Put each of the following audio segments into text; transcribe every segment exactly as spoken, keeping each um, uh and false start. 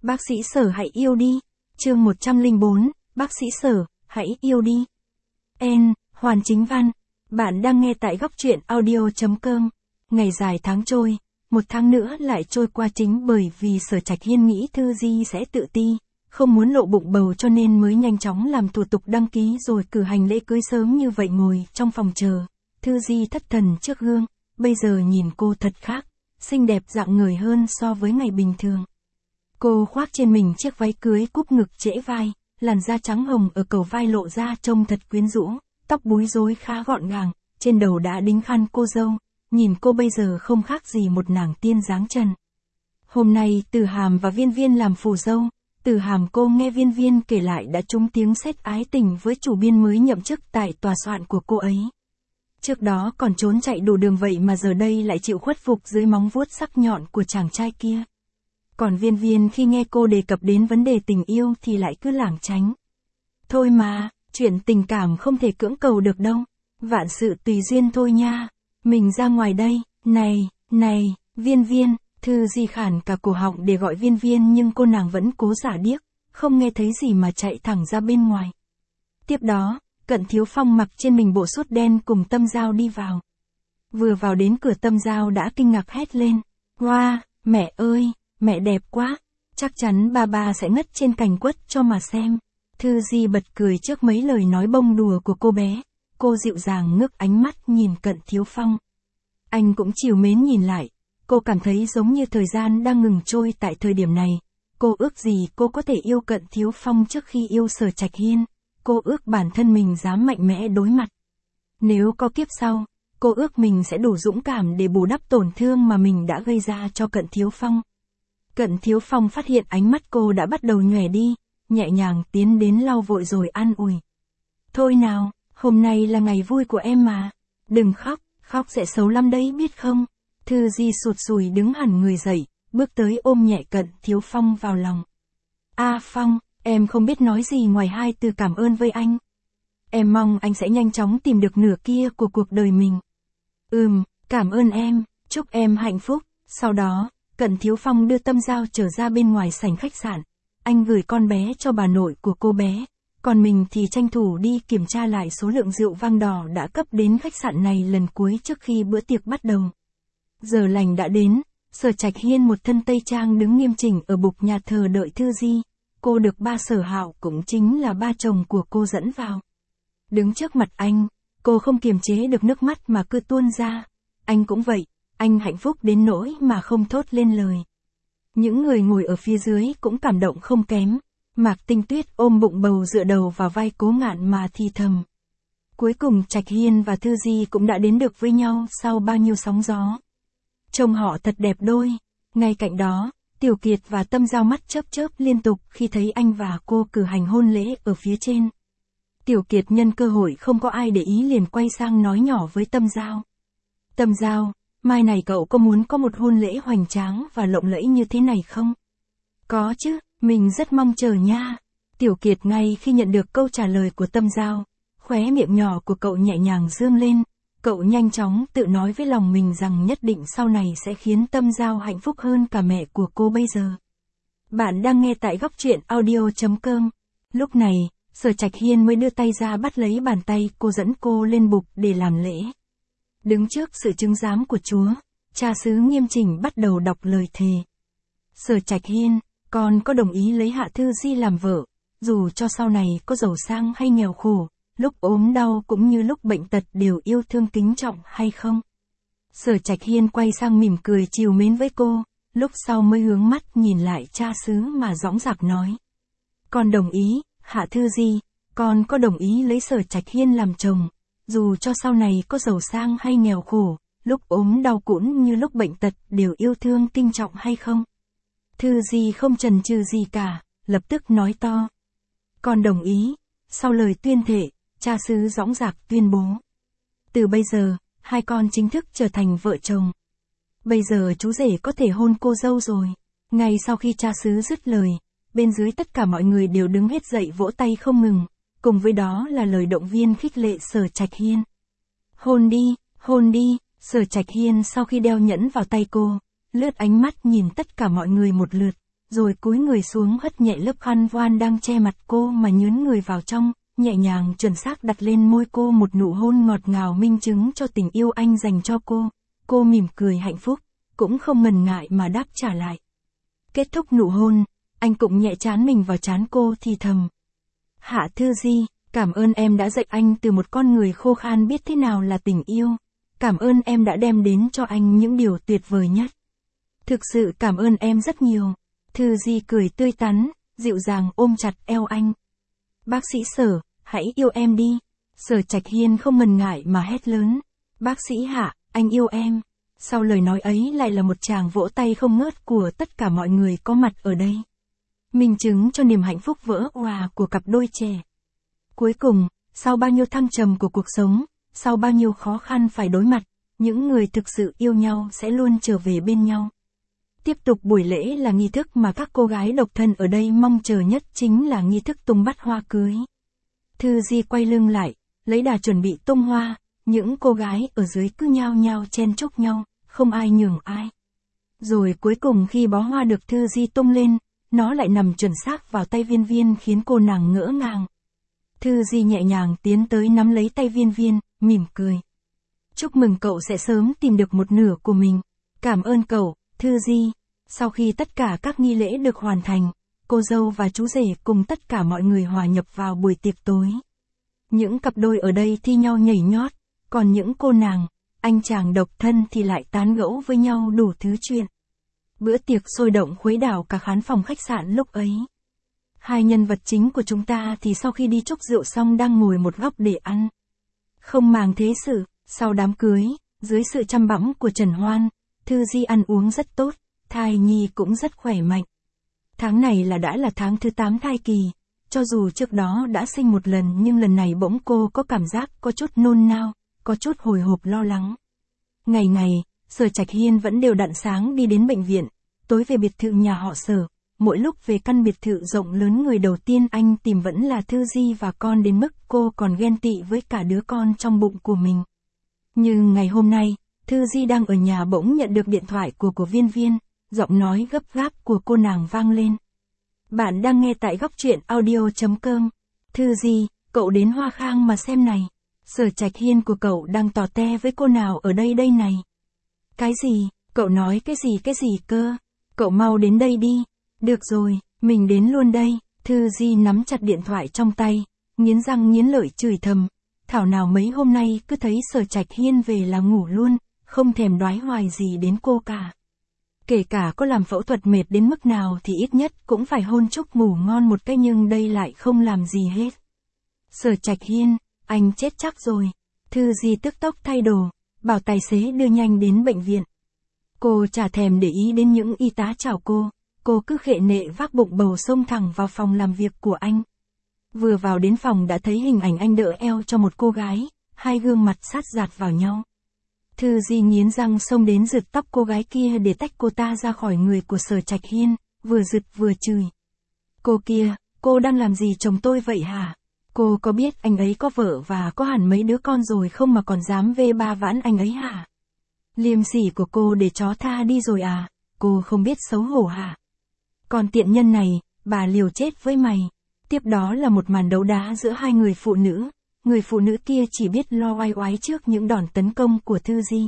Bác sĩ Sở hãy yêu đi. Chương một trăm lẻ bốn, Bác sĩ Sở, hãy yêu đi. N. Hoàn Chính Văn. Bạn đang nghe tại góc truyện audio chấm com. Ngày dài tháng trôi, một tháng nữa lại trôi qua chính bởi vì Sở Trạch Hiên nghĩ Thư Di sẽ tự ti, không muốn lộ bụng bầu cho nên mới nhanh chóng làm thủ tục đăng ký rồi cử hành lễ cưới sớm như vậy. Ngồi trong phòng chờ, Thư Di thất thần trước gương, bây giờ nhìn cô thật khác, xinh đẹp dạng người hơn so với ngày bình thường. Cô khoác trên mình chiếc váy cưới cúp ngực trễ vai, làn da trắng hồng ở cầu vai lộ ra trông thật quyến rũ, tóc búi rối khá gọn gàng, trên đầu đã đính khăn cô dâu, nhìn cô bây giờ không khác gì một nàng tiên dáng trần. Hôm nay Từ Hàm và Viên Viên làm phù dâu, Từ Hàm cô nghe Viên Viên kể lại đã trúng tiếng sét ái tình với chủ biên mới nhậm chức tại tòa soạn của cô ấy. Trước đó còn trốn chạy đủ đường vậy mà giờ đây lại chịu khuất phục dưới móng vuốt sắc nhọn của chàng trai kia. Còn Viên Viên khi nghe cô đề cập đến vấn đề tình yêu thì lại cứ lảng tránh. Thôi mà, chuyện tình cảm không thể cưỡng cầu được đâu, vạn sự tùy duyên thôi nha, mình ra ngoài đây, này, này, Viên Viên, Thư Di khản cả cổ họng để gọi Viên Viên nhưng cô nàng vẫn cố giả điếc, không nghe thấy gì mà chạy thẳng ra bên ngoài. Tiếp đó, Cận Thiếu Phong mặc trên mình bộ sút đen cùng Tâm Giao đi vào. Vừa vào đến cửa Tâm Giao đã kinh ngạc hét lên, wow, mẹ ơi! Mẹ đẹp quá, chắc chắn ba ba sẽ ngất trên cành quất cho mà xem. Thư Di bật cười trước mấy lời nói bông đùa của cô bé, cô dịu dàng ngước ánh mắt nhìn Cận Thiếu Phong. Anh cũng trìu mến nhìn lại, cô cảm thấy giống như thời gian đang ngừng trôi tại thời điểm này. Cô ước gì cô có thể yêu Cận Thiếu Phong trước khi yêu Sở Trạch Hiên, cô ước bản thân mình dám mạnh mẽ đối mặt. Nếu có kiếp sau, cô ước mình sẽ đủ dũng cảm để bù đắp tổn thương mà mình đã gây ra cho Cận Thiếu Phong. Cận Thiếu Phong phát hiện ánh mắt cô đã bắt đầu nhòe đi, nhẹ nhàng tiến đến lau vội rồi an ủi. Thôi nào, hôm nay là ngày vui của em mà, đừng khóc, khóc sẽ xấu lắm đấy biết không. Thư Di sụt sùi đứng hẳn người dậy, bước tới ôm nhẹ Cận Thiếu Phong vào lòng. A Phong, em không biết nói gì ngoài hai từ cảm ơn với anh. Em mong anh sẽ nhanh chóng tìm được nửa kia của cuộc đời mình. Ừm, cảm ơn em, chúc em hạnh phúc. Sau đó, Cận Thiếu Phong đưa Tâm Giao trở ra bên ngoài sảnh khách sạn, anh gửi con bé cho bà nội của cô bé, còn mình thì tranh thủ đi kiểm tra lại số lượng rượu vang đỏ đã cấp đến khách sạn này lần cuối trước khi bữa tiệc bắt đầu. Giờ lành đã đến, Sở Trạch Hiên một thân tây trang đứng nghiêm chỉnh ở bục nhà thờ đợi Thư Di, cô được ba Sở Hạo cũng chính là ba chồng của cô dẫn vào. Đứng trước mặt anh, cô không kiềm chế được nước mắt mà cứ tuôn ra, anh cũng vậy. Anh hạnh phúc đến nỗi mà không thốt lên lời. Những người ngồi ở phía dưới cũng cảm động không kém. Mạc Tinh Tuyết ôm bụng bầu dựa đầu vào vai Cố Ngạn mà thì thầm. Cuối cùng Trạch Hiên và Thư Di cũng đã đến được với nhau sau bao nhiêu sóng gió. Trông họ thật đẹp đôi. Ngay cạnh đó, Tiểu Kiệt và Tâm Giao mắt chớp chớp liên tục khi thấy anh và cô cử hành hôn lễ ở phía trên. Tiểu Kiệt nhân cơ hội không có ai để ý liền quay sang nói nhỏ với Tâm Giao. Tâm Giao, mai này cậu có muốn có một hôn lễ hoành tráng và lộng lẫy như thế này không? Có chứ, mình rất mong chờ nha. Tiểu Kiệt ngay khi nhận được câu trả lời của Tâm Giao, khóe miệng nhỏ của cậu nhẹ nhàng dương lên, cậu nhanh chóng tự nói với lòng mình rằng nhất định sau này sẽ khiến Tâm Giao hạnh phúc hơn cả mẹ của cô bây giờ. Bạn đang nghe tại góc truyện audio chấm com. Lúc này, Sở Trạch Hiên mới đưa tay ra bắt lấy bàn tay cô dẫn cô lên bục để làm lễ. Đứng trước sự chứng giám của Chúa, cha xứ nghiêm chỉnh bắt đầu đọc lời thề. Sở Trạch Hiên, con có đồng ý lấy Hạ Thư Di làm vợ, dù cho sau này có giàu sang hay nghèo khổ, lúc ốm đau cũng như lúc bệnh tật đều yêu thương kính trọng hay không? Sở Trạch Hiên quay sang mỉm cười trìu mến với cô, lúc sau mới hướng mắt nhìn lại cha xứ mà dõng dạc nói. Con đồng ý, Hạ Thư Di, con có đồng ý lấy Sở Trạch Hiên làm chồng. Dù cho sau này có giàu sang hay nghèo khổ, lúc ốm đau cũng như lúc bệnh tật đều yêu thương kinh trọng hay không? Thư Di không chần chừ gì cả, lập tức nói to. Con đồng ý. Sau lời tuyên thệ, cha xứ dõng dạc tuyên bố. Từ bây giờ, hai con chính thức trở thành vợ chồng. Bây giờ chú rể có thể hôn cô dâu rồi. Ngay sau khi cha xứ dứt lời, bên dưới tất cả mọi người đều đứng hết dậy vỗ tay không ngừng. Cùng với đó là lời động viên khích lệ Sở Trạch Hiên. Hôn đi, hôn đi, Sở Trạch Hiên sau khi đeo nhẫn vào tay cô, lướt ánh mắt nhìn tất cả mọi người một lượt, rồi cúi người xuống hất nhẹ lớp khăn voan đang che mặt cô mà nhướn người vào trong, nhẹ nhàng chuẩn xác đặt lên môi cô một nụ hôn ngọt ngào minh chứng cho tình yêu anh dành cho cô. Cô mỉm cười hạnh phúc, cũng không ngần ngại mà đáp trả lại. Kết thúc nụ hôn, anh cũng nhẹ trán mình vào trán cô thì thầm. Hạ Thư Di, cảm ơn em đã dạy anh từ một con người khô khan biết thế nào là tình yêu. Cảm ơn em đã đem đến cho anh những điều tuyệt vời nhất. Thực sự cảm ơn em rất nhiều. Thư Di cười tươi tắn, dịu dàng ôm chặt eo anh. Bác sĩ Sở, hãy yêu em đi. Sở Trạch Hiên không ngần ngại mà hét lớn. Bác sĩ Hạ, anh yêu em. Sau lời nói ấy lại là một tràng vỗ tay không ngớt của tất cả mọi người có mặt ở đây. Minh chứng cho niềm hạnh phúc vỡ òa của cặp đôi trẻ. Cuối cùng, sau bao nhiêu thăng trầm của cuộc sống, sau bao nhiêu khó khăn phải đối mặt, những người thực sự yêu nhau sẽ luôn trở về bên nhau. Tiếp tục buổi lễ là nghi thức mà các cô gái độc thân ở đây mong chờ nhất, chính là nghi thức tung bắt hoa cưới. Thư Di quay lưng lại, lấy đà chuẩn bị tung hoa, những cô gái ở dưới cứ nhao nhao chen chúc nhau, không ai nhường ai. Rồi cuối cùng khi bó hoa được Thư Di tung lên, nó lại nằm chuẩn xác vào tay Viên Viên khiến cô nàng ngỡ ngàng. Thư Di nhẹ nhàng tiến tới nắm lấy tay Viên Viên, mỉm cười. Chúc mừng cậu sẽ sớm tìm được một nửa của mình. Cảm ơn cậu, Thư Di. Sau khi tất cả các nghi lễ được hoàn thành, cô dâu và chú rể cùng tất cả mọi người hòa nhập vào buổi tiệc tối. Những cặp đôi ở đây thi nhau nhảy nhót, còn những cô nàng, anh chàng độc thân thì lại tán gẫu với nhau đủ thứ chuyện. Bữa tiệc sôi động khuấy đảo cả khán phòng khách sạn lúc ấy. Hai nhân vật chính của chúng ta thì sau khi đi chúc rượu xong đang ngồi một góc để ăn. Không màng thế sự, sau đám cưới, dưới sự chăm bẵm của Trần Hoan, Thư Di ăn uống rất tốt, thai nhi cũng rất khỏe mạnh. Tháng này là đã là tháng thứ tám thai kỳ, cho dù trước đó đã sinh một lần nhưng lần này bỗng cô có cảm giác có chút nôn nao, có chút hồi hộp lo lắng. Ngày ngày, Sở Trạch Hiên vẫn đều đặn sáng đi đến bệnh viện, tối về biệt thự nhà họ Sở. Mỗi lúc về căn biệt thự rộng lớn, người đầu tiên anh tìm vẫn là Thư Di và con, đến mức cô còn ghen tị với cả đứa con trong bụng của mình. Nhưng ngày hôm nay, Thư Di đang ở nhà bỗng nhận được điện thoại của của Viên Viên, giọng nói gấp gáp của cô nàng vang lên. Bạn đang nghe tại góc truyện audio chấm com. Thư Di, cậu đến Hoa Khang mà xem này. Sở Trạch Hiên của cậu đang tò te với cô nào ở đây đây này. Cái gì, cậu nói cái gì cái gì cơ? Cậu mau đến đây đi. Được rồi, mình đến luôn đây. Thư Di nắm chặt điện thoại trong tay, nghiến răng nghiến lợi chửi thầm. Thảo nào mấy hôm nay cứ thấy Sở Trạch Hiên về là ngủ luôn, không thèm đoái hoài gì đến cô cả. Kể cả có làm phẫu thuật mệt đến mức nào thì ít nhất cũng phải hôn chúc ngủ ngon một cái, nhưng đây lại không làm gì hết. Sở Trạch Hiên, anh chết chắc rồi. Thư Di tức tốc thay đồ, bảo tài xế đưa nhanh đến bệnh viện. Cô chả thèm để ý đến những y tá chào cô, cô cứ khệ nệ vác bụng bầu xông thẳng vào phòng làm việc của anh. Vừa vào đến phòng đã thấy hình ảnh anh đỡ eo cho một cô gái, hai gương mặt sát dạt vào nhau. Thư Di nghiến răng xông đến giật tóc cô gái kia để tách cô ta ra khỏi người của Sở Trạch Hiên, vừa giật vừa chửi. Cô kia, cô đang làm gì chồng tôi vậy hả? Cô có biết anh ấy có vợ và có hẳn mấy đứa con rồi không mà còn dám vê ba vãn anh ấy hả? Liêm sỉ của cô để chó tha đi rồi à? Cô không biết xấu hổ hả? Còn tiện nhân này, bà liều chết với mày. Tiếp đó là một màn đấu đá giữa hai người phụ nữ. Người phụ nữ kia chỉ biết lo oai oái trước những đòn tấn công của Thư Di.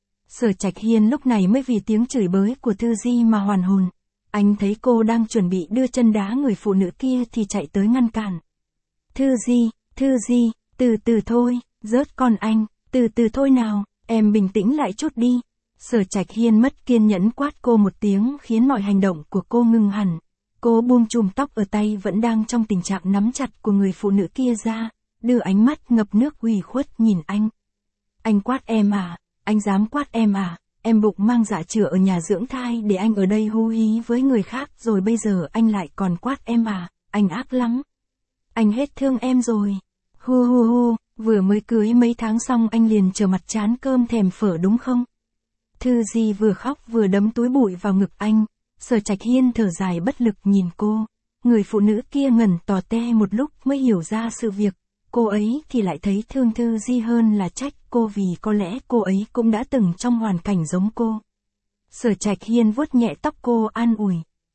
Sở Trạch Hiên lúc này mới vì tiếng chửi bới của Thư Di mà hoàn hồn. Anh thấy cô đang chuẩn bị đưa chân đá người phụ nữ kia thì chạy tới ngăn cản. Thư Di, Thư Di, từ từ thôi, rớt con anh, từ từ thôi nào, em bình tĩnh lại chút đi. Sở Trạch Hiên mất kiên nhẫn quát cô một tiếng khiến mọi hành động của cô ngừng hẳn. Cô buông chùm tóc ở tay vẫn đang trong tình trạng nắm chặt của người phụ nữ kia ra, đưa ánh mắt ngập nước ủy khuất nhìn anh. Anh quát em à, anh dám quát em à, em bụng mang dạ chửa ở nhà dưỡng thai để anh ở đây hú hí với người khác rồi bây giờ anh lại còn quát em à, anh ác lắm. Anh hết thương em rồi. Hu hu hu, vừa mới cưới mấy tháng xong anh liền trở mặt chán cơm thèm phở đúng không? Thư Di vừa khóc vừa đấm túi bụi vào ngực anh. Sở Trạch Hiên thở dài bất lực nhìn cô. Người phụ nữ kia ngẩn tò te một lúc mới hiểu ra sự việc. Cô ấy thì lại thấy thương Thư Di hơn là trách cô, vì có lẽ cô ấy cũng đã từng trong hoàn cảnh giống cô. Sở Trạch Hiên vuốt nhẹ tóc cô an ủi.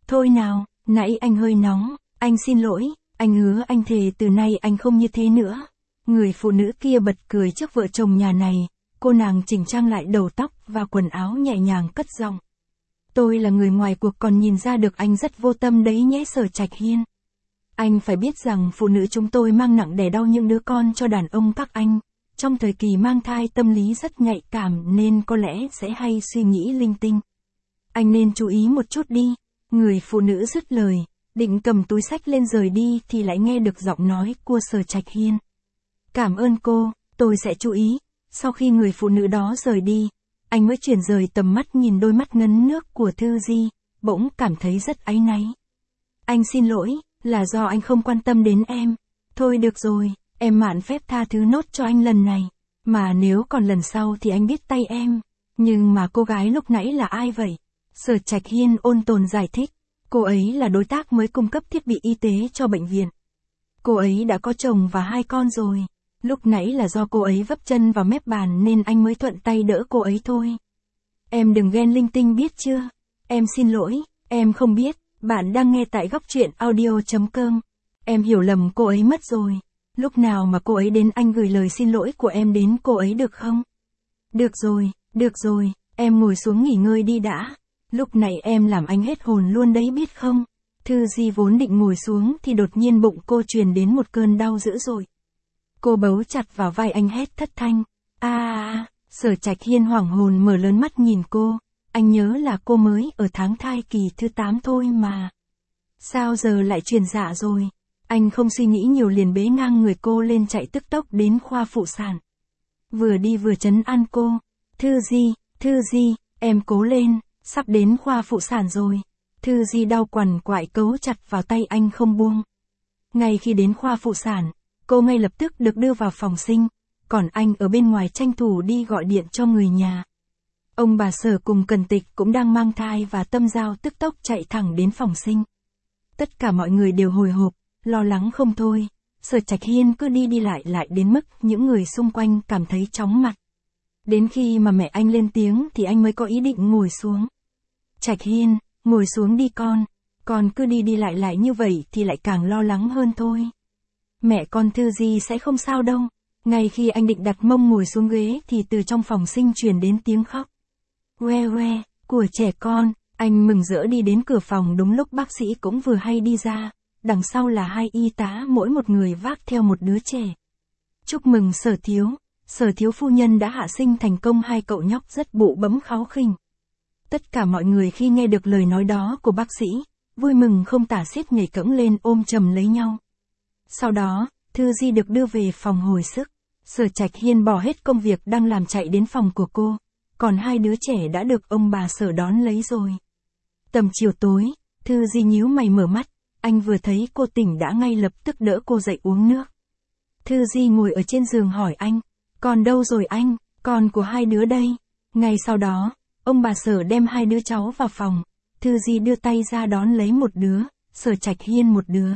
Thôi nào, nãy anh hơi nóng, anh xin lỗi, anh hứa anh thề từ nay anh không như thế nữa. Người phụ nữ kia bật cười trước vợ chồng nhà này, cô nàng chỉnh trang lại đầu tóc và quần áo nhẹ nhàng cất giọng. Tôi là người ngoài cuộc còn nhìn ra được anh rất vô tâm đấy nhé Sở Trạch Hiên. Anh phải biết rằng phụ nữ chúng tôi mang nặng đẻ đau những đứa con cho đàn ông các anh. Trong thời kỳ mang thai tâm lý rất nhạy cảm nên có lẽ sẽ hay suy nghĩ linh tinh. Anh nên chú ý một chút đi. Người phụ nữ dứt lời, định cầm túi xách lên rời đi thì lại nghe được giọng nói của Sở Trạch Hiên. Cảm ơn cô, tôi sẽ chú ý. Sau khi người phụ nữ đó rời đi, anh mới chuyển rời tầm mắt nhìn đôi mắt ngấn nước của Thư Di, bỗng cảm thấy rất áy náy. Anh xin lỗi, là do anh không quan tâm đến em. Thôi được rồi, em mạn phép tha thứ nốt cho anh lần này. Mà nếu còn lần sau thì anh biết tay em. Nhưng mà cô gái lúc nãy là ai vậy? Sở Trạch Hiên ôn tồn giải thích. Cô ấy là đối tác mới cung cấp thiết bị y tế cho bệnh viện. Cô ấy đã có chồng và hai con rồi. Lúc nãy là do cô ấy vấp chân vào mép bàn nên anh mới thuận tay đỡ cô ấy thôi. Em đừng ghen linh tinh biết chưa? Em xin lỗi, em không biết. Bạn đang nghe tại góc truyện audio chấm com. Em hiểu lầm cô ấy mất rồi. Lúc nào mà cô ấy đến anh gửi lời xin lỗi của em đến cô ấy được không? Được rồi, được rồi, em ngồi xuống nghỉ ngơi đi đã. Lúc này em làm anh hết hồn luôn đấy biết không? Thư Di vốn định ngồi xuống thì đột nhiên bụng cô truyền đến một cơn đau dữ dội. Cô bấu chặt vào vai anh hét thất thanh. A à, Sở Trạch Hiên hoảng hồn mở lớn mắt nhìn cô. Anh nhớ là cô mới ở tháng thai kỳ thứ tám thôi mà. Sao giờ lại truyền dạ rồi? Anh không suy nghĩ nhiều liền bế ngang người cô lên chạy tức tốc đến khoa phụ sản. Vừa đi vừa trấn an cô. Thư Di, Thư Di, em cố lên, sắp đến khoa phụ sản rồi. Thư Di đau quằn quại cấu chặt vào tay anh không buông. Ngay khi đến khoa phụ sản, cô ngay lập tức được đưa vào phòng sinh, còn anh ở bên ngoài tranh thủ đi gọi điện cho người nhà. Ông bà Sở cùng Cần Tịch cũng đang mang thai và Tâm Giao tức tốc chạy thẳng đến phòng sinh. Tất cả mọi người đều hồi hộp, lo lắng không thôi. Sở Trạch Hiên cứ đi đi lại lại đến mức những người xung quanh cảm thấy chóng mặt. Đến khi mà mẹ anh lên tiếng thì anh mới có ý định ngồi xuống. Trạch Hiên, ngồi xuống đi con, con cứ đi đi lại lại như vậy thì lại càng lo lắng hơn thôi. Mẹ con Thư Di sẽ không sao đâu. Ngay khi anh định đặt mông ngồi xuống ghế thì từ trong phòng sinh truyền đến tiếng khóc. Que que, của trẻ con. Anh mừng rỡ đi đến cửa phòng đúng lúc bác sĩ cũng vừa hay đi ra. Đằng sau là hai y tá mỗi một người vác theo một đứa trẻ. Chúc mừng Sở thiếu, Sở thiếu phu nhân đã hạ sinh thành công hai cậu nhóc rất bụ bẫm kháu khỉnh. Tất cả mọi người khi nghe được lời nói đó của bác sĩ, vui mừng không tả xiết nhảy cẫng lên ôm chầm lấy nhau. Sau đó, Thư Di được đưa về phòng hồi sức. Sở Trạch Hiên bỏ hết công việc đang làm chạy đến phòng của cô, còn hai đứa trẻ đã được ông bà Sở đón lấy rồi. Tầm chiều tối, Thư Di nhíu mày mở mắt, anh vừa thấy cô tỉnh đã ngay lập tức đỡ cô dậy uống nước. Thư Di ngồi ở trên giường hỏi anh, con đâu rồi anh, con của hai đứa đây. Ngay sau đó, ông bà Sở đem hai đứa cháu vào phòng, Thư Di đưa tay ra đón lấy một đứa, Sở Trạch Hiên một đứa.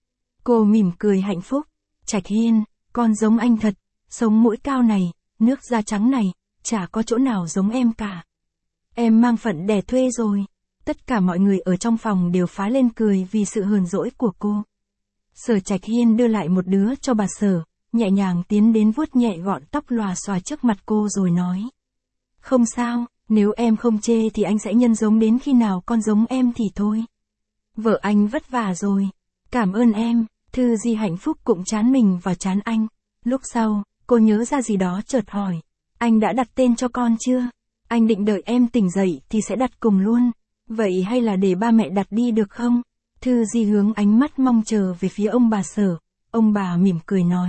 Cô mỉm cười hạnh phúc, Trạch Hiên, con giống anh thật, sống mũi cao này, nước da trắng này, chả có chỗ nào giống em cả. Em mang phận đẻ thuê rồi. Tất cả mọi người ở trong phòng đều phá lên cười vì sự hờn dỗi của cô. Sở Trạch Hiên đưa lại một đứa cho bà Sở, nhẹ nhàng tiến đến vuốt nhẹ gọn tóc lòa xòa trước mặt cô rồi nói. Không sao, nếu em không chê thì anh sẽ nhân giống đến khi nào con giống em thì thôi. Vợ anh vất vả rồi. Cảm ơn em. Thư Di hạnh phúc cũng chán mình vào chán anh. Lúc sau, cô nhớ ra gì đó chợt hỏi. Anh đã đặt tên cho con chưa? Anh định đợi em tỉnh dậy thì sẽ đặt cùng luôn. Vậy hay là để ba mẹ đặt đi được không? Thư Di hướng ánh mắt mong chờ về phía ông bà Sở. Ông bà mỉm cười nói.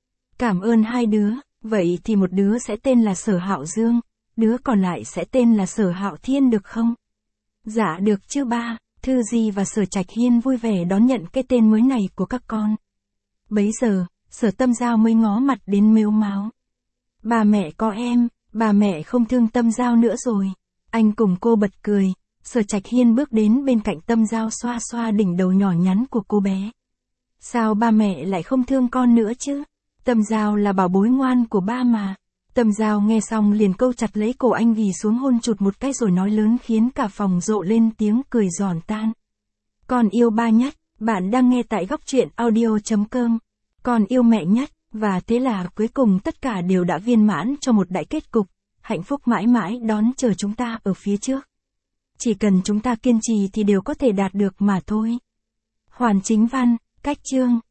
Cảm ơn hai đứa, vậy thì một đứa sẽ tên là Sở Hạo Dương, đứa còn lại sẽ tên là Sở Hạo Thiên được không? Dạ được chứ ba. Thư Di và Sở Trạch Hiên vui vẻ đón nhận cái tên mới này của các con. Bấy giờ, Sở Tâm Giao mới ngó mặt đến mếu máo. Bà mẹ có em, bà mẹ không thương Tâm Giao nữa rồi. Anh cùng cô bật cười. Sở Trạch Hiên bước đến bên cạnh Tâm Giao xoa xoa đỉnh đầu nhỏ nhắn của cô bé. Sao ba mẹ lại không thương con nữa chứ? Tâm Giao là bảo bối ngoan của ba mà. Tâm Giao nghe xong liền câu chặt lấy cổ anh ghì xuống hôn chụt một cái rồi nói lớn khiến cả phòng rộ lên tiếng cười giòn tan. Con yêu ba nhất, bạn đang nghe tại góc truyện audio.com. Con yêu mẹ nhất, và thế là cuối cùng tất cả đều đã viên mãn cho một đại kết cục, hạnh phúc mãi mãi đón chờ chúng ta ở phía trước. Chỉ cần chúng ta kiên trì thì đều có thể đạt được mà thôi. Hoàn Chính Văn, cách chương.